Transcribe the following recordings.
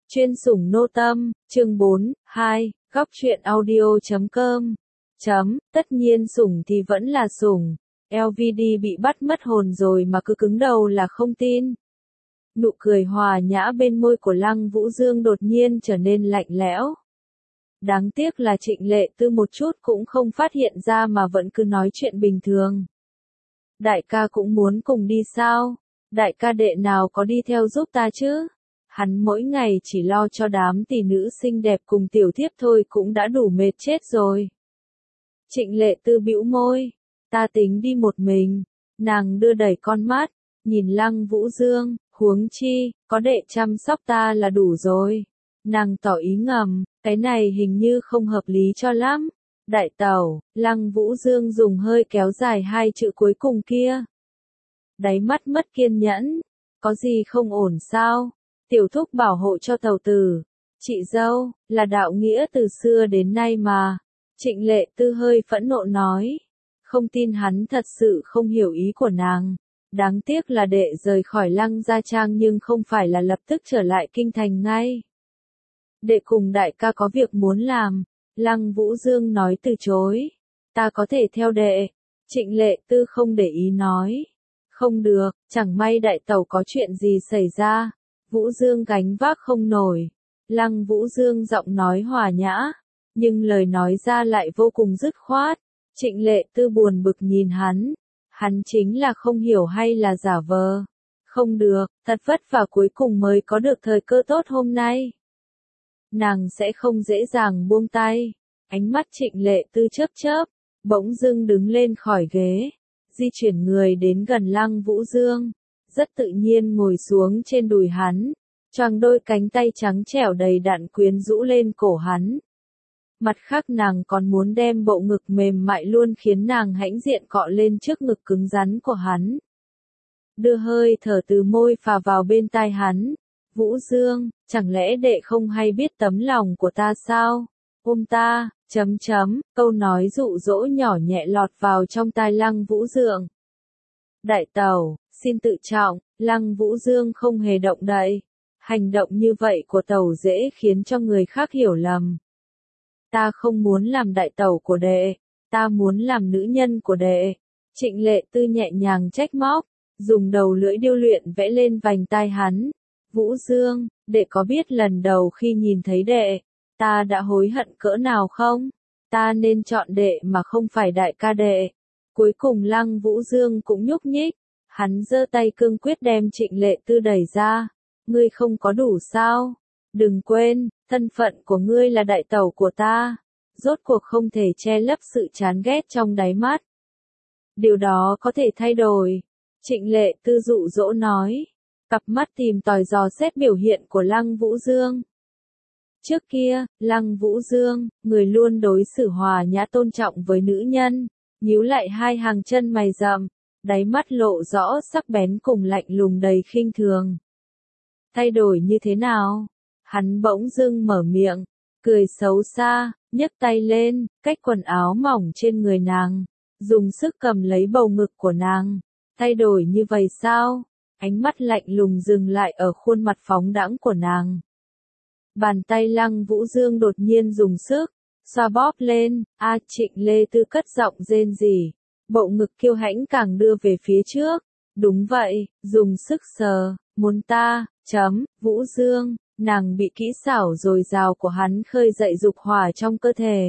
Chuyên sủng nô tâm, chương 4, 2, góc truyện audio.com. Tất nhiên sủng thì vẫn là sủng. LVD bị bắt mất hồn rồi mà cứ cứng đầu là không tin. Nụ cười hòa nhã bên môi của Lăng Vũ Dương đột nhiên trở nên lạnh lẽo. Đáng tiếc là Trịnh Lệ Tư một chút cũng không phát hiện ra mà vẫn cứ nói chuyện bình thường. Đại ca cũng muốn cùng đi sao? Đại ca đệ nào có đi theo giúp ta chứ? Hắn mỗi ngày chỉ lo cho đám tỷ nữ xinh đẹp cùng tiểu thiếp thôi cũng đã đủ mệt chết rồi. Trịnh Lệ Tư bĩu môi, ta tính đi một mình. Nàng đưa đẩy con mắt, nhìn Lăng Vũ Dương, huống chi, có đệ chăm sóc ta là đủ rồi. Nàng tỏ ý ngầm, cái này hình như không hợp lý cho lắm. Đại tẩu, Lăng Vũ Dương dùng hơi kéo dài hai chữ cuối cùng kia. Đáy mắt mất kiên nhẫn, có gì không ổn sao? Tiểu thúc bảo hộ cho tàu tử. Chị dâu, là đạo nghĩa từ xưa đến nay mà. Trịnh Lệ Tư hơi phẫn nộ nói. Không tin hắn thật sự không hiểu ý của nàng. Đáng tiếc là đệ rời khỏi Lăng Gia Trang nhưng không phải là lập tức trở lại kinh thành ngay. Đệ cùng đại ca có việc muốn làm. Lăng Vũ Dương nói từ chối. Ta có thể theo đệ. Trịnh Lệ Tư không để ý nói. Không được, chẳng may đại tẩu có chuyện gì xảy ra. Vũ Dương gánh vác không nổi. Lăng Vũ Dương giọng nói hòa nhã, nhưng lời nói ra lại vô cùng dứt khoát. Trịnh Lệ Tư buồn bực nhìn hắn. Hắn chính là không hiểu hay là giả vờ. Không được, thật vất vả cuối cùng mới có được thời cơ tốt hôm nay. Nàng sẽ không dễ dàng buông tay. Ánh mắt Trịnh Lệ Tư chớp chớp, bỗng dưng đứng lên khỏi ghế, di chuyển người đến gần Lăng Vũ Dương, rất tự nhiên ngồi xuống trên đùi hắn, choàng đôi cánh tay trắng trẻo đầy đặn quyến rũ lên cổ hắn. Mặt khác nàng còn muốn đem bộ ngực mềm mại luôn khiến nàng hãnh diện cọ lên trước ngực cứng rắn của hắn. Đưa hơi thở từ môi phà vào bên tai hắn. Vũ Dương, chẳng lẽ đệ không hay biết tấm lòng của ta sao? Ôm ta, câu nói dụ dỗ nhỏ nhẹ lọt vào trong tai Lăng Vũ Dương. Đại tẩu, xin tự trọng. Lăng Vũ Dương không hề động đậy. Hành động như vậy của tẩu dễ khiến cho người khác hiểu lầm. Ta không muốn làm đại tẩu của đệ, ta muốn làm nữ nhân của đệ. Trịnh Lệ Tư nhẹ nhàng trách móc, dùng đầu lưỡi điêu luyện vẽ lên vành tai hắn. Vũ Dương, đệ có biết lần đầu khi nhìn thấy đệ, ta đã hối hận cỡ nào không? Ta nên chọn đệ mà không phải đại ca đệ. Cuối cùng Lăng Vũ Dương cũng nhúc nhích, hắn giơ tay cương quyết đem Trịnh Lệ Tư đẩy ra. Ngươi không có đủ sao? Đừng quên, thân phận của ngươi là đại tẩu của ta. Rốt cuộc không thể che lấp sự chán ghét trong đáy mắt. Điều đó có thể thay đổi. Trịnh Lệ Tư dụ dỗ nói. Cặp mắt tìm tòi dò xét biểu hiện của Lăng Vũ Dương. Trước kia, Lăng Vũ Dương, người luôn đối xử hòa nhã tôn trọng với nữ nhân, nhíu lại hai hàng chân mày rậm, đáy mắt lộ rõ sắc bén cùng lạnh lùng đầy khinh thường. Thay đổi như thế nào? Hắn bỗng dưng mở miệng, cười xấu xa, nhấc tay lên, cách quần áo mỏng trên người nàng, dùng sức cầm lấy bầu ngực của nàng. Thay đổi như vậy sao? Ánh mắt lạnh lùng dừng lại ở khuôn mặt phóng đãng của nàng. Bàn tay Lăng Vũ Dương đột nhiên dùng sức, xoa bóp lên. Trịnh Lệ Tư cất giọng rên rỉ, bộ ngực kiêu hãnh càng đưa về phía trước. Đúng vậy, dùng sức sờ, muốn ta, Vũ Dương, nàng bị kỹ xảo dồi dào của hắn khơi dậy dục hỏa trong cơ thể.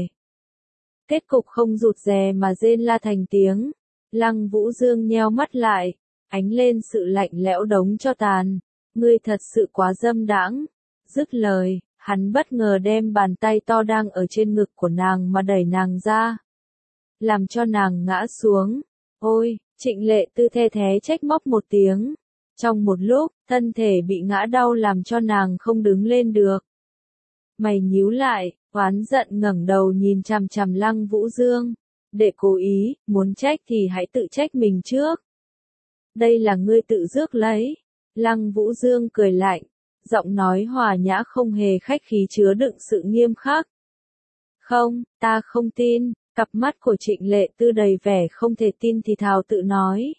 Kết cục không rụt rè mà rên la thành tiếng. Lăng Vũ Dương nheo mắt lại, ánh lên sự lạnh lẽo đống cho tàn. Ngươi thật sự quá dâm đãng. Dứt lời, hắn bất ngờ đem bàn tay to đang ở trên ngực của nàng mà đẩy nàng ra, làm cho nàng ngã xuống. Ôi, Trịnh Lệ Tư the thé trách móc một tiếng. Trong một lúc, thân thể bị ngã đau làm cho nàng không đứng lên được. Mày nhíu lại, oán giận ngẩng đầu nhìn chằm chằm Lăng Vũ Dương. Đệ cố ý, muốn trách thì hãy tự trách mình trước. Đây là ngươi tự rước lấy. Lăng Vũ Dương cười lạnh, giọng nói hòa nhã không hề khách khí chứa đựng sự nghiêm khắc. Không, ta không tin. Cặp mắt của Trịnh Lệ Tư đầy vẻ không thể tin thì thào tự nói.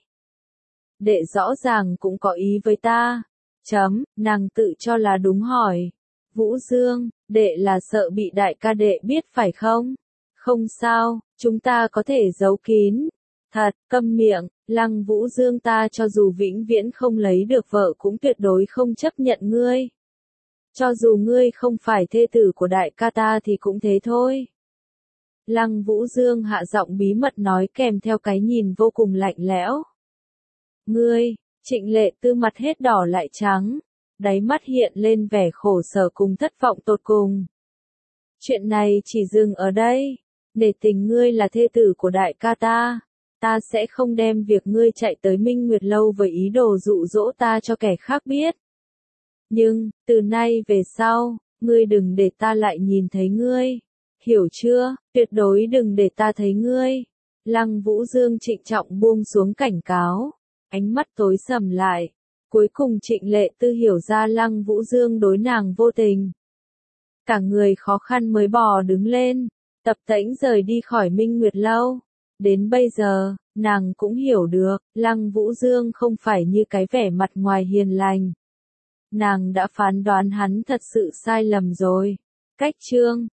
Đệ rõ ràng cũng có ý với ta. Nàng tự cho là đúng hỏi. Vũ Dương, đệ là sợ bị đại ca đệ biết phải không? Không sao, chúng ta có thể giấu kín. Thật, câm miệng, Lăng Vũ Dương, ta cho dù vĩnh viễn không lấy được vợ cũng tuyệt đối không chấp nhận ngươi. Cho dù ngươi không phải thê tử của đại ca ta thì cũng thế thôi. Lăng Vũ Dương hạ giọng bí mật nói kèm theo cái nhìn vô cùng lạnh lẽo. Ngươi, Trịnh Lệ Tư mặt hết đỏ lại trắng, đáy mắt hiện lên vẻ khổ sở cùng thất vọng tột cùng. Chuyện này chỉ dừng ở đây, để tình ngươi là thê tử của đại ca ta sẽ không đem việc ngươi chạy tới Minh Nguyệt Lâu với ý đồ dụ dỗ ta cho kẻ khác biết. Nhưng, từ nay về sau, ngươi đừng để ta lại nhìn thấy ngươi. Hiểu chưa, tuyệt đối đừng để ta thấy ngươi. Lăng Vũ Dương trịnh trọng buông xuống cảnh cáo, ánh mắt tối sầm lại. Cuối cùng Trịnh Lệ Tư hiểu ra Lăng Vũ Dương đối nàng vô tình. Cả người khó khăn mới bò đứng lên, tập tễnh rời đi khỏi Minh Nguyệt Lâu. Đến bây giờ, nàng cũng hiểu được, Lăng Vũ Dương không phải như cái vẻ mặt ngoài hiền lành. Nàng đã phán đoán hắn thật sự sai lầm rồi. Cách chương